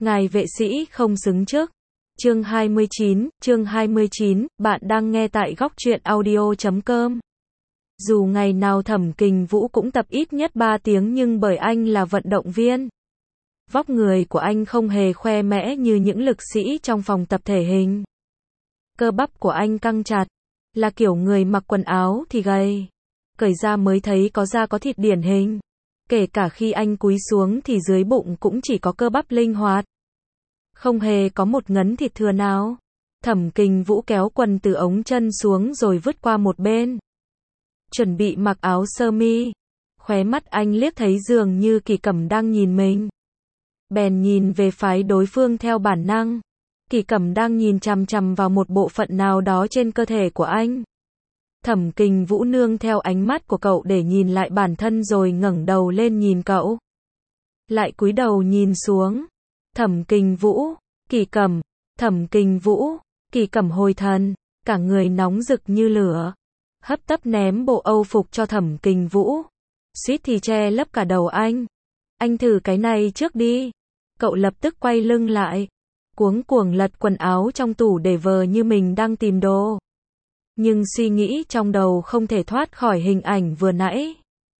Ngài vệ sĩ không xứng trước. Chương 29, bạn đang nghe tại góc truyện audio.com. Dù ngày nào Thẩm Kình Vũ cũng tập ít nhất 3 tiếng nhưng bởi anh là vận động viên. Vóc người của anh không hề khoe mẽ như những lực sĩ trong phòng tập thể hình. Cơ bắp của anh căng chặt, là kiểu người mặc quần áo thì gầy. Cởi ra mới thấy có da có thịt điển hình. Kể cả khi anh cúi xuống thì dưới bụng cũng chỉ có cơ bắp linh hoạt. Không hề có một ngấn thịt thừa nào. Thẩm Kình Vũ kéo quần từ ống chân xuống rồi vứt qua một bên. Chuẩn bị mặc áo sơ mi. Khóe mắt anh liếc thấy dường như Kỳ Cẩm đang nhìn mình. Bèn nhìn về phái đối phương theo bản năng. Kỳ Cẩm đang nhìn chằm chằm vào một bộ phận nào đó trên cơ thể của anh. Thẩm Kình Vũ nương theo ánh mắt của cậu để nhìn lại bản thân rồi ngẩng đầu lên nhìn cậu. Lại cúi đầu nhìn xuống. Thẩm Kình Vũ, Kỳ Cẩm, Thẩm Kình Vũ, Kỳ Cẩm hồi thần, cả người nóng rực như lửa. Hấp tấp ném bộ âu phục cho Thẩm Kình Vũ. Suýt thì che lấp cả đầu anh. Anh thử cái này trước đi. Cậu lập tức quay lưng lại. Cuống cuồng lật quần áo trong tủ để vờ như mình đang tìm đồ. Nhưng suy nghĩ trong đầu không thể thoát khỏi hình ảnh vừa nãy.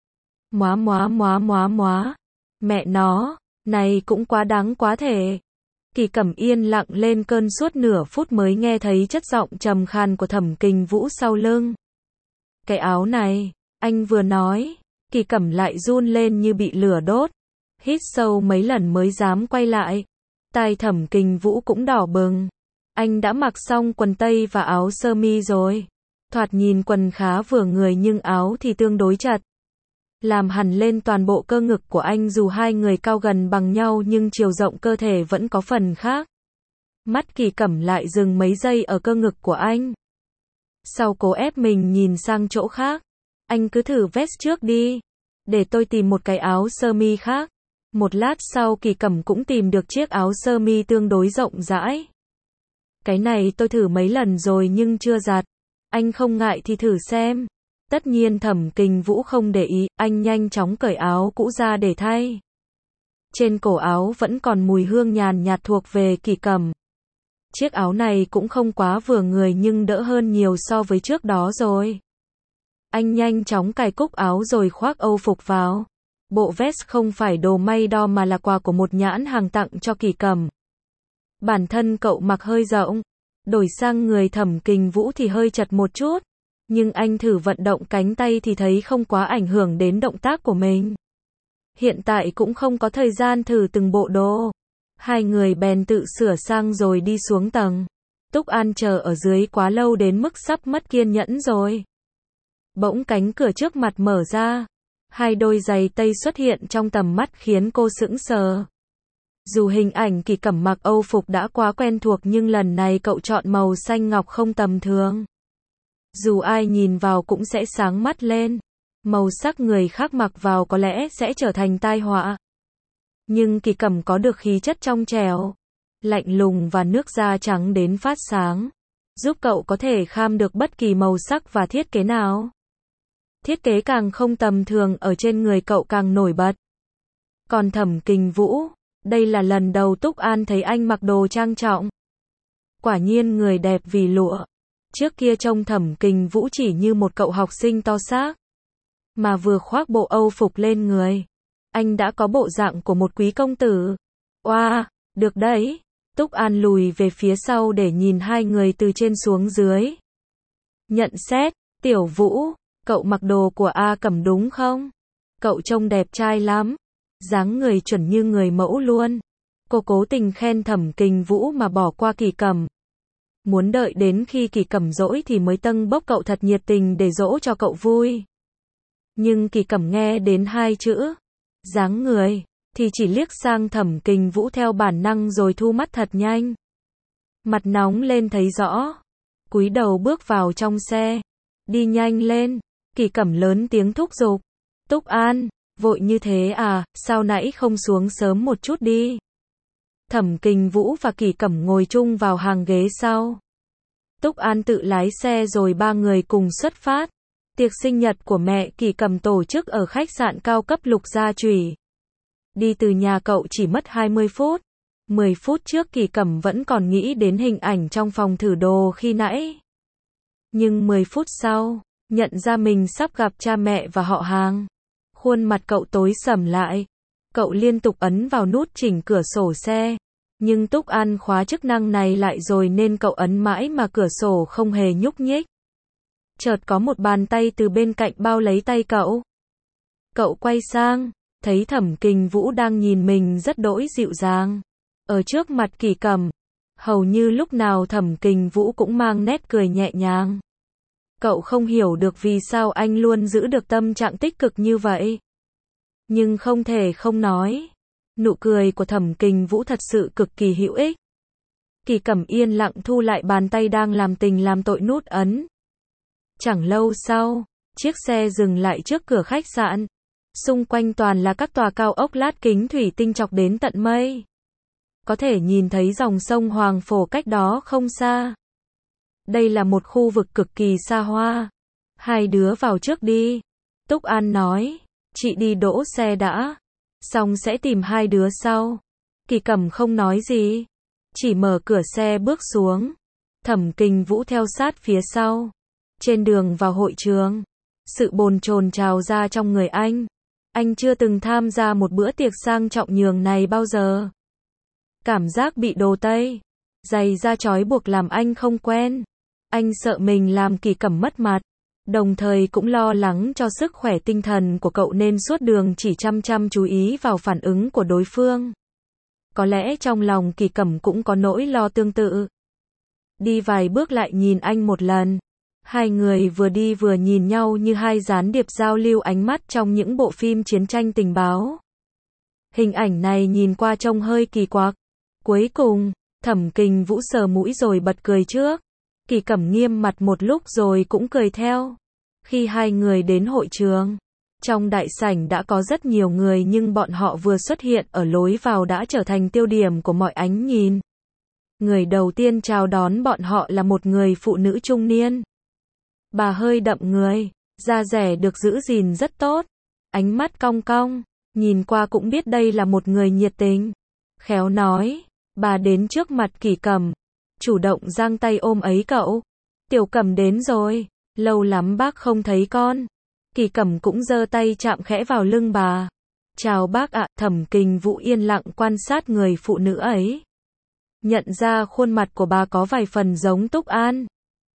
Mẹ nó, này cũng quá đáng quá thể. Kỳ Cẩm yên lặng lên cơn suốt nửa phút mới nghe thấy chất giọng trầm khàn của Thẩm Kình Vũ sau lưng. Cái áo này, anh vừa nói. Kỳ Cẩm lại run lên như bị lửa đốt. Hít sâu mấy lần mới dám quay lại. Tai Thẩm Kình Vũ cũng đỏ bừng. Anh đã mặc xong quần tây và áo sơ mi rồi. Thoạt nhìn quần khá vừa người nhưng áo thì tương đối chặt. Làm hằn lên toàn bộ cơ ngực của anh, dù hai người cao gần bằng nhau nhưng chiều rộng cơ thể vẫn có phần khác. Mắt Kỳ Cẩm lại dừng mấy giây ở cơ ngực của anh. Sau cố ép mình nhìn sang chỗ khác. Anh cứ thử vest trước đi. Để tôi tìm một cái áo sơ mi khác. Một lát sau Kỳ Cẩm cũng tìm được chiếc áo sơ mi tương đối rộng rãi. Cái này tôi thử mấy lần rồi nhưng chưa giặt. Anh không ngại thì thử xem. Tất nhiên Thẩm Kình Vũ không để ý, anh nhanh chóng cởi áo cũ ra để thay. Trên cổ áo vẫn còn mùi hương nhàn nhạt thuộc về Kỳ Cẩm. Chiếc áo này cũng không quá vừa người nhưng đỡ hơn nhiều so với trước đó rồi. Anh nhanh chóng cài cúc áo rồi khoác âu phục vào. Bộ vest không phải đồ may đo mà là quà của một nhãn hàng tặng cho Kỳ Cẩm. Bản thân cậu mặc hơi rộng. Đổi sang người Thẩm Kình Vũ thì hơi chật một chút. Nhưng anh thử vận động cánh tay thì thấy không quá ảnh hưởng đến động tác của mình. Hiện tại cũng không có thời gian thử từng bộ đồ. Hai người bèn tự sửa sang rồi đi xuống tầng. Túc An chờ ở dưới quá lâu đến mức sắp mất kiên nhẫn rồi. Bỗng cánh cửa trước mặt mở ra. Hai đôi giày tây xuất hiện trong tầm mắt khiến cô sững sờ. Dù hình ảnh Kỳ Cẩm mặc âu phục đã quá quen thuộc nhưng lần này cậu chọn màu xanh ngọc không tầm thường. Dù ai nhìn vào cũng sẽ sáng mắt lên. Màu sắc người khác mặc vào có lẽ sẽ trở thành tai họa. Nhưng Kỳ Cẩm có được khí chất trong trẻo, lạnh lùng và nước da trắng đến phát sáng. Giúp cậu có thể kham được bất kỳ màu sắc và thiết kế nào. Thiết kế càng không tầm thường ở trên người cậu càng nổi bật. Còn Thẩm Kình Vũ, đây là lần đầu Túc An thấy anh mặc đồ trang trọng. Quả nhiên người đẹp vì lụa. Trước kia trông Thẩm Kình Vũ chỉ như một cậu học sinh to xác. Mà vừa khoác bộ âu phục lên người, anh đã có bộ dạng của một quý công tử. Oa, được đấy. Túc An lùi về phía sau để nhìn hai người từ trên xuống dưới. Nhận xét, Tiểu Vũ, cậu mặc đồ của A Cẩm đúng không? Cậu trông đẹp trai lắm. Dáng người chuẩn như người mẫu luôn. Cô cố tình khen Thẩm Kình Vũ mà bỏ qua Kỳ Cẩm. Muốn đợi đến khi Kỳ Cẩm dỗi thì mới tâng bốc cậu thật nhiệt tình để dỗ cho cậu vui. Nhưng Kỳ Cẩm nghe đến hai chữ dáng người thì chỉ liếc sang Thẩm Kình Vũ theo bản năng rồi thu mắt thật nhanh. Mặt nóng lên thấy rõ. Cúi đầu bước vào trong xe. Đi nhanh lên. Kỳ Cẩm lớn tiếng thúc giục. Túc An, vội như thế à, sao nãy không xuống sớm một chút đi. Thẩm Kình Vũ và Kỳ Cẩm ngồi chung vào hàng ghế sau. Túc An tự lái xe rồi ba người cùng xuất phát. Tiệc sinh nhật của mẹ Kỳ Cẩm tổ chức ở khách sạn cao cấp Lục Gia Chủy. Đi từ nhà cậu chỉ mất 20 phút. 10 phút trước Kỳ Cẩm vẫn còn nghĩ đến hình ảnh trong phòng thử đồ khi nãy. Nhưng 10 phút sau, nhận ra mình sắp gặp cha mẹ và họ hàng. Khuôn mặt cậu tối sầm lại. Cậu liên tục ấn vào nút chỉnh cửa sổ xe. Nhưng Túc An khóa chức năng này lại rồi nên cậu ấn mãi mà cửa sổ không hề nhúc nhích. Chợt có một bàn tay từ bên cạnh bao lấy tay cậu. Cậu quay sang, thấy Thẩm Kình Vũ đang nhìn mình rất đỗi dịu dàng. Ở trước mặt Kỳ Cẩm, hầu như lúc nào Thẩm Kình Vũ cũng mang nét cười nhẹ nhàng. Cậu không hiểu được vì sao anh luôn giữ được tâm trạng tích cực như vậy. Nhưng không thể không nói, nụ cười của Thẩm Kình Vũ thật sự cực kỳ hữu ích. Kỳ Cẩm yên lặng thu lại bàn tay đang làm tình làm tội nút ấn. Chẳng lâu sau, chiếc xe dừng lại trước cửa khách sạn. Xung quanh toàn là các tòa cao ốc lát kính thủy tinh chọc đến tận mây. Có thể nhìn thấy dòng sông Hoàng Phổ cách đó không xa. Đây là một khu vực cực kỳ xa hoa. Hai đứa vào trước đi. Túc An nói, chị đi đỗ xe đã. Xong sẽ tìm hai đứa sau. Kỳ Cẩm không nói gì. Chỉ mở cửa xe bước xuống. Thẩm Kình Vũ theo sát phía sau. Trên đường vào hội trường, sự bồn chồn trào ra trong người anh. Anh chưa từng tham gia một bữa tiệc sang trọng nhường này bao giờ. Cảm giác bị đồ Tây giày da trói buộc làm anh không quen. Anh sợ mình làm Kỳ Cẩm mất mặt, đồng thời cũng lo lắng cho sức khỏe tinh thần của cậu nên suốt đường chỉ chăm chăm chú ý vào phản ứng của đối phương. Có lẽ trong lòng Kỳ Cẩm cũng có nỗi lo tương tự. Đi vài bước lại nhìn anh một lần. Hai người vừa đi vừa nhìn nhau như hai gián điệp giao lưu ánh mắt trong những bộ phim chiến tranh tình báo. Hình ảnh này nhìn qua trông hơi kỳ quặc. Cuối cùng, Thẩm Kình Vũ sờ mũi rồi bật cười trước. Kỳ Cẩm nghiêm mặt một lúc rồi cũng cười theo. Khi hai người đến hội trường, trong đại sảnh đã có rất nhiều người nhưng bọn họ vừa xuất hiện ở lối vào đã trở thành tiêu điểm của mọi ánh nhìn. Người đầu tiên chào đón bọn họ là một người phụ nữ trung niên. Bà hơi đậm người, da dẻ được giữ gìn rất tốt, ánh mắt cong cong, nhìn qua cũng biết đây là một người nhiệt tình. Khéo nói, bà đến trước mặt Kỳ Cẩm, chủ động giang tay ôm ấy cậu. Tiểu Cẩm đến rồi, lâu lắm bác không thấy con. Kỳ Cẩm cũng giơ tay chạm khẽ vào lưng bà. Chào bác ạ. Thẩm Kình Vũ yên lặng quan sát người phụ nữ ấy. Nhận ra khuôn mặt của bà có vài phần giống Túc An.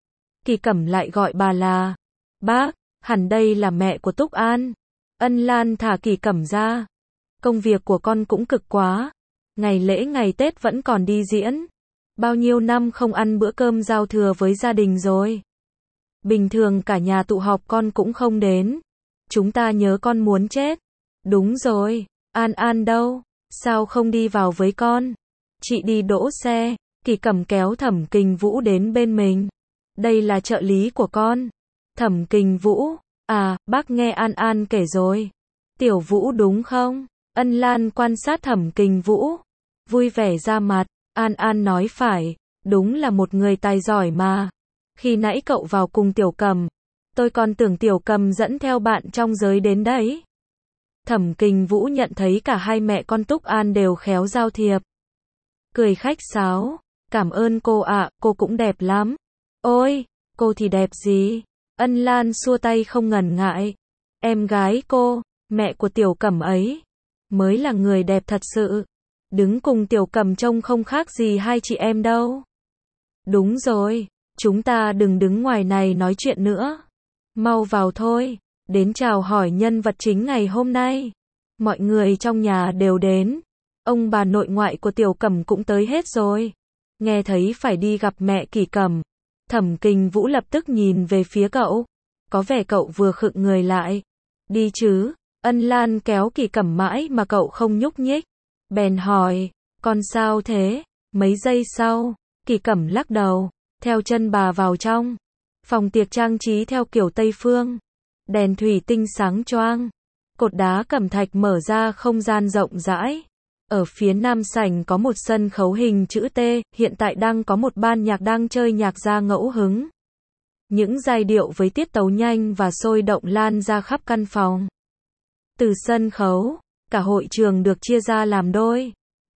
Kỳ Cẩm lại gọi bà là bác, hẳn đây là mẹ của Túc An. Ân Lan thả Kỳ Cẩm ra. Công việc của con cũng cực quá. Ngày lễ ngày Tết vẫn còn đi diễn. Bao nhiêu năm không ăn bữa cơm giao thừa với gia đình rồi. Bình thường cả nhà tụ họp con cũng không đến. Chúng ta nhớ con muốn chết. Đúng rồi, An An đâu? Sao không đi vào với con? Chị đi đỗ xe. Kỳ Cẩm kéo Thẩm Kình Vũ đến bên mình. Đây là trợ lý của con. Thẩm Kình Vũ, à, bác nghe An An kể rồi. Tiểu Vũ đúng không? Ân Lan quan sát Thẩm Kình Vũ, vui vẻ ra mặt. An An nói phải, đúng là một người tài giỏi mà. Khi nãy cậu vào cùng Tiểu Cẩm, tôi còn tưởng Tiểu Cẩm dẫn theo bạn trong giới đến đấy. Thẩm Kình Vũ nhận thấy cả hai mẹ con Túc An đều khéo giao thiệp. Cười khách sáo, cảm ơn cô ạ, cô cũng đẹp lắm. Ôi, cô thì đẹp gì? Ân Lan xua tay không ngần ngại. Em gái cô, mẹ của Tiểu Cẩm ấy, mới là người đẹp thật sự. Đứng cùng Tiểu Cẩm trông không khác gì hai chị em đâu. Đúng rồi, chúng ta đừng đứng ngoài này nói chuyện nữa. Mau vào thôi, đến chào hỏi nhân vật chính ngày hôm nay. Mọi người trong nhà đều đến. Ông bà nội ngoại của Tiểu Cẩm cũng tới hết rồi. Nghe thấy phải đi gặp mẹ Kỳ Cẩm. Thẩm Kình Vũ lập tức nhìn về phía cậu. Có vẻ cậu vừa khựng người lại. Đi chứ? Ân Lan kéo Kỳ Cẩm mãi mà cậu không nhúc nhích. Bèn hỏi, con sao thế? Mấy giây sau, Kỳ Cẩm lắc đầu, theo chân bà vào trong. Phòng tiệc trang trí theo kiểu Tây Phương. Đèn thủy tinh sáng choang. Cột đá cẩm thạch mở ra không gian rộng rãi. Ở phía nam sảnh có một sân khấu hình chữ T, hiện tại đang có một ban nhạc đang chơi nhạc ra ngẫu hứng. Những giai điệu với tiết tấu nhanh và sôi động lan ra khắp căn phòng. Từ sân khấu, cả hội trường được chia ra làm đôi.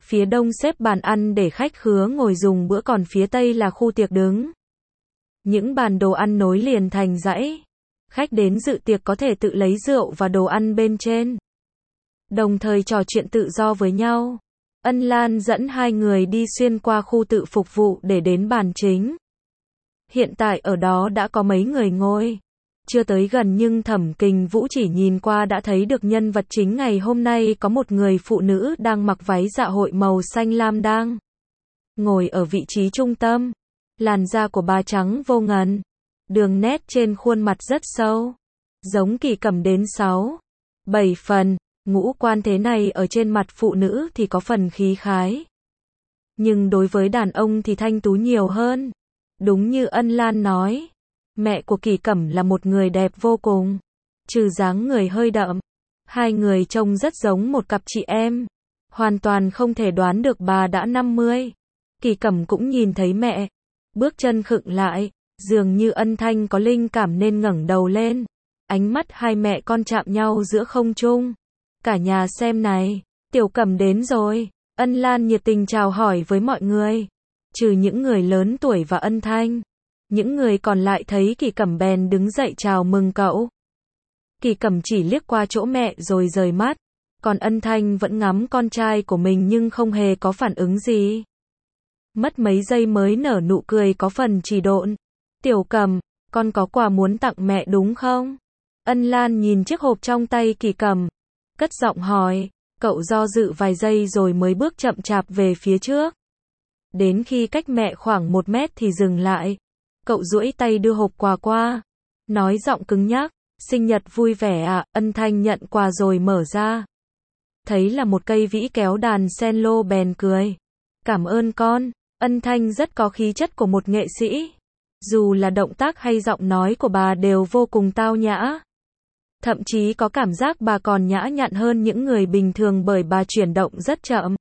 Phía đông xếp bàn ăn để khách khứa ngồi dùng bữa, còn phía tây là khu tiệc đứng. Những bàn đồ ăn nối liền thành dãy. Khách đến dự tiệc có thể tự lấy rượu và đồ ăn bên trên, đồng thời trò chuyện tự do với nhau. Ân Lan dẫn hai người đi xuyên qua khu tự phục vụ để đến bàn chính. Hiện tại ở đó đã có mấy người ngồi. Chưa tới gần nhưng Thẩm Kình Vũ chỉ nhìn qua đã thấy được nhân vật chính ngày hôm nay, có một người phụ nữ đang mặc váy dạ hội màu xanh lam đang ngồi ở vị trí trung tâm. Làn da của bà trắng vô ngần, đường nét trên khuôn mặt rất sâu, giống Kỳ Cẩm đến 6-7 phần. Ngũ quan thế này ở trên mặt phụ nữ thì có phần khí khái, nhưng đối với đàn ông thì thanh tú nhiều hơn. Đúng như Ân Lan nói, mẹ của Kỳ Cẩm là một người đẹp vô cùng, trừ dáng người hơi đậm, hai người trông rất giống một cặp chị em. Hoàn toàn không thể đoán được bà đã 50. Kỳ Cẩm cũng nhìn thấy mẹ, bước chân khựng lại, dường như Ân Thanh có linh cảm nên ngẩng đầu lên. Ánh mắt hai mẹ con chạm nhau giữa không trung. Cả nhà xem này, Tiểu Cẩm đến rồi. Ân Lan nhiệt tình chào hỏi với mọi người. Trừ những người lớn tuổi và Ân Thanh, những người còn lại thấy Kỳ Cẩm bèn đứng dậy chào mừng cậu. Kỳ Cẩm chỉ liếc qua chỗ mẹ rồi rời mắt, còn Ân Thanh vẫn ngắm con trai của mình nhưng không hề có phản ứng gì. Mất mấy giây mới nở nụ cười có phần trì độn. Tiểu Cẩm, con có quà muốn tặng mẹ đúng không? Ân Lan nhìn chiếc hộp trong tay Kỳ Cẩm, cất giọng hỏi. Cậu do dự vài giây rồi mới bước chậm chạp về phía trước. Đến khi cách mẹ khoảng 1 mét thì dừng lại. Cậu duỗi tay đưa hộp quà qua, nói giọng cứng nhắc, sinh nhật vui vẻ à? Ân Thanh nhận quà rồi mở ra, thấy là một cây vĩ kéo đàn cello bèn cười. Cảm ơn con. Ân Thanh rất có khí chất của một nghệ sĩ. Dù là động tác hay giọng nói của bà đều vô cùng tao nhã. Thậm chí có cảm giác bà còn nhã nhặn hơn những người bình thường bởi bà chuyển động rất chậm.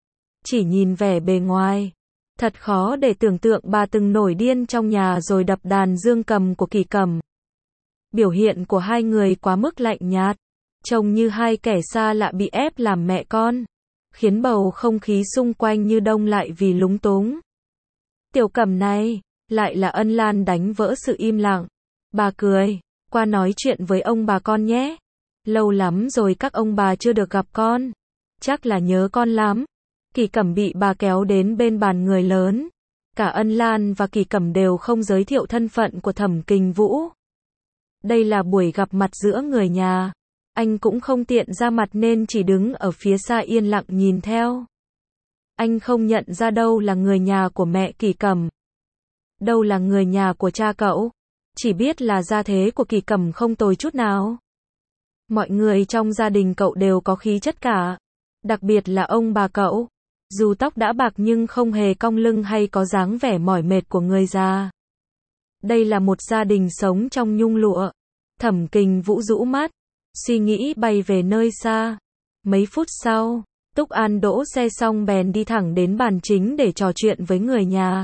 Chỉ nhìn vẻ bề ngoài, thật khó để tưởng tượng bà từng nổi điên trong nhà rồi đập đàn dương cầm của Kỳ Cẩm. Biểu hiện của hai người quá mức lạnh nhạt, trông như hai kẻ xa lạ bị ép làm mẹ con, khiến bầu không khí xung quanh như đông lại vì lúng túng. Tiểu Cẩm này, lại là Ân Lan đánh vỡ sự im lặng. Bà cười, qua nói chuyện với ông bà con nhé. Lâu lắm rồi các ông bà chưa được gặp con, chắc là nhớ con lắm. Kỳ Cẩm bị bà kéo đến bên bàn người lớn. Cả Ân Lan và Kỳ Cẩm đều không giới thiệu thân phận của Thẩm Kình Vũ. Đây là buổi gặp mặt giữa người nhà. Anh cũng không tiện ra mặt nên chỉ đứng ở phía xa yên lặng nhìn theo. Anh không nhận ra đâu là người nhà của mẹ Kỳ Cẩm, đâu là người nhà của cha cậu. Chỉ biết là gia thế của Kỳ Cẩm không tồi chút nào. Mọi người trong gia đình cậu đều có khí chất cả. Đặc biệt là ông bà cậu. Dù tóc đã bạc nhưng không hề cong lưng hay có dáng vẻ mỏi mệt của người già. Đây là một gia đình sống trong nhung lụa. Thẩm Kình Vũ rũ mắt, suy nghĩ bay về nơi xa. Mấy phút sau, Túc An đỗ xe xong bèn đi thẳng đến bàn chính để trò chuyện với người nhà.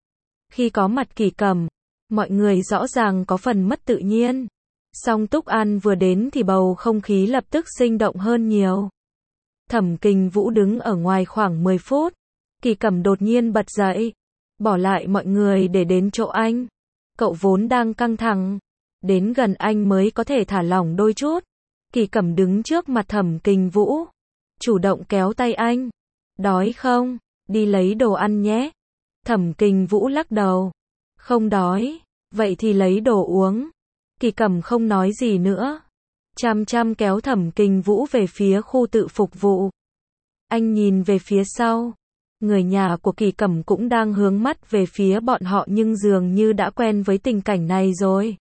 Khi có mặt Kỳ Cẩm, mọi người rõ ràng có phần mất tự nhiên. Song Túc An vừa đến thì bầu không khí lập tức sinh động hơn nhiều. Thẩm Kình Vũ đứng ở ngoài khoảng 10 phút. Kỳ Cẩm đột nhiên bật dậy, bỏ lại mọi người để đến chỗ anh. Cậu vốn đang căng thẳng, đến gần anh mới có thể thả lỏng đôi chút. Kỳ Cẩm đứng trước mặt Thẩm Kình Vũ, chủ động kéo tay anh. Đói không? Đi lấy đồ ăn nhé. Thẩm Kình Vũ lắc đầu. Không đói. Vậy thì lấy đồ uống. Kỳ Cẩm không nói gì nữa, chăm chăm kéo Thẩm Kình Vũ về phía khu tự phục vụ. Anh nhìn về phía sau. Người nhà của Kỳ Cẩm cũng đang hướng mắt về phía bọn họ nhưng dường như đã quen với tình cảnh này rồi,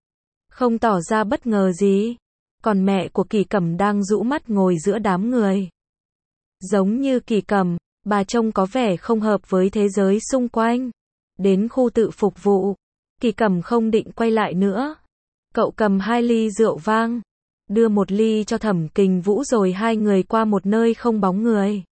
không tỏ ra bất ngờ gì. Còn mẹ của Kỳ Cẩm đang rũ mắt ngồi giữa đám người. Giống như Kỳ Cẩm, bà trông có vẻ không hợp với thế giới xung quanh. Đến khu tự phục vụ, Kỳ Cẩm không định quay lại nữa. Cậu cầm 2 ly rượu vang, đưa 1 ly cho Thẩm Kình Vũ rồi hai người qua một nơi không bóng người.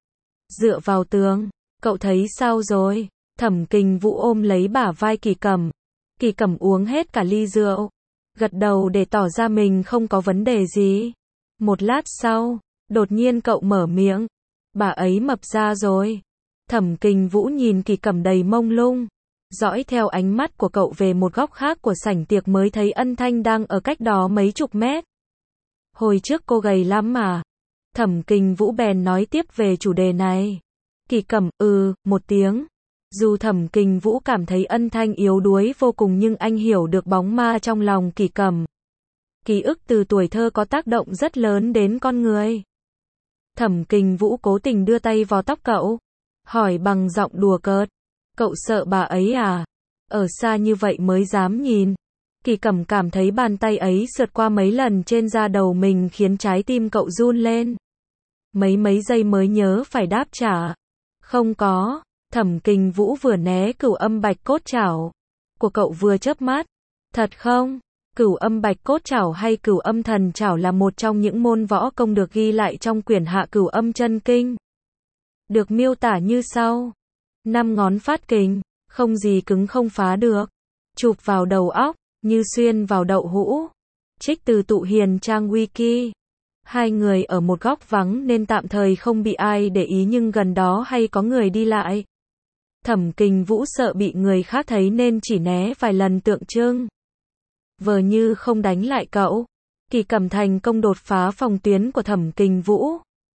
Dựa vào tường, cậu thấy sao rồi? Thẩm Kình Vũ ôm lấy bả vai Kỳ Cẩm. Kỳ Cẩm uống hết cả ly rượu, gật đầu để tỏ ra mình không có vấn đề gì. Một lát sau, đột nhiên cậu mở miệng. bà ấy mập ra rồi. Thẩm Kình Vũ nhìn Kỳ Cẩm đầy mông lung, dõi theo ánh mắt của cậu về một góc khác của sảnh tiệc mới thấy Ân Thanh đang ở cách đó mấy chục mét. Hồi trước cô gầy lắm mà. Thẩm Kình Vũ bèn nói tiếp về chủ đề này. Kỳ Cẩm, một tiếng. Dù Thẩm Kình Vũ cảm thấy Ân Thanh yếu đuối vô cùng nhưng anh hiểu được bóng ma trong lòng Kỳ Cẩm. Ký ức từ tuổi thơ có tác động rất lớn đến con người. Thẩm Kình Vũ cố tình đưa tay vào tóc cậu, hỏi bằng giọng đùa cợt. Cậu sợ bà ấy à? Ở xa như vậy mới dám nhìn. Kỳ Cẩm cảm thấy bàn tay ấy sượt qua mấy lần trên da đầu mình khiến trái tim cậu run lên. Mấy giây mới nhớ phải đáp trả. Không có. Thẩm Kình Vũ vừa né Cửu Âm Bạch Cốt Trảo của cậu vừa chớp mắt. Thật không? Cửu Âm Bạch Cốt Trảo hay Cửu Âm Thần Trảo là một trong những môn võ công được ghi lại trong quyển Hạ Cửu Âm Chân Kinh. Được miêu tả như sau: 5 ngón phát kình, không gì cứng không phá được. Chụp vào đầu óc, như xuyên vào đậu hũ. Trích từ Tụ Hiền trang wiki. Hai người ở một góc vắng nên tạm thời không bị ai để ý nhưng gần đó hay có người đi lại. Thẩm Kình Vũ sợ bị người khác thấy nên chỉ né vài lần tượng trưng. Vờ như không đánh lại cậu. Kỳ Cẩm thành công đột phá phòng tuyến của Thẩm Kình Vũ.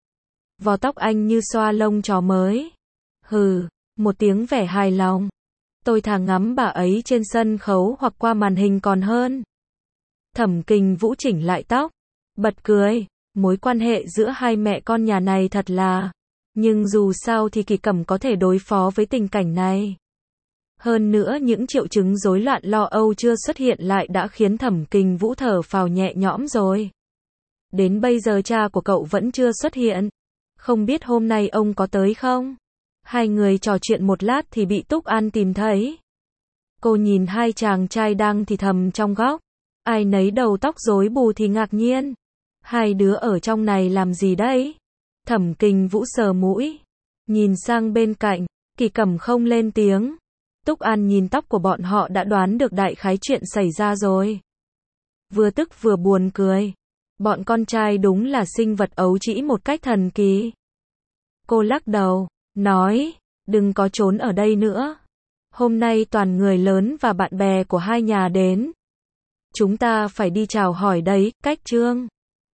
Vò tóc anh như xoa lông chó mới. Hừ, một tiếng vẻ hài lòng. Tôi thà ngắm bà ấy trên sân khấu hoặc qua màn hình còn hơn. Thẩm Kình Vũ chỉnh lại tóc, bật cười. Mối quan hệ giữa hai mẹ con nhà này thật là... Nhưng dù sao thì Kỳ Cẩm có thể đối phó với tình cảnh này. Hơn nữa những triệu chứng rối loạn lo âu chưa xuất hiện lại đã khiến Thẩm Kình Vũ thở phào nhẹ nhõm rồi. Đến bây giờ cha của cậu vẫn chưa xuất hiện. Không biết hôm nay ông có tới không? Hai người trò chuyện một lát thì bị Túc An tìm thấy. Cô nhìn hai chàng trai đang thì thầm trong góc. Ai nấy đầu tóc rối bù thì ngạc nhiên. Hai đứa ở trong này làm gì đấy? Thẩm Kình Vũ sờ mũi. Nhìn sang bên cạnh, Kỳ Cẩm không lên tiếng. Túc An nhìn tóc của bọn họ đã đoán được đại khái chuyện xảy ra rồi. Vừa tức vừa buồn cười. Bọn con trai đúng là sinh vật ấu trĩ một cách thần kỳ. Cô lắc đầu, nói, đừng có trốn ở đây nữa. Hôm nay toàn người lớn và bạn bè của hai nhà đến. Chúng ta phải đi chào hỏi đấy, Cách Trương.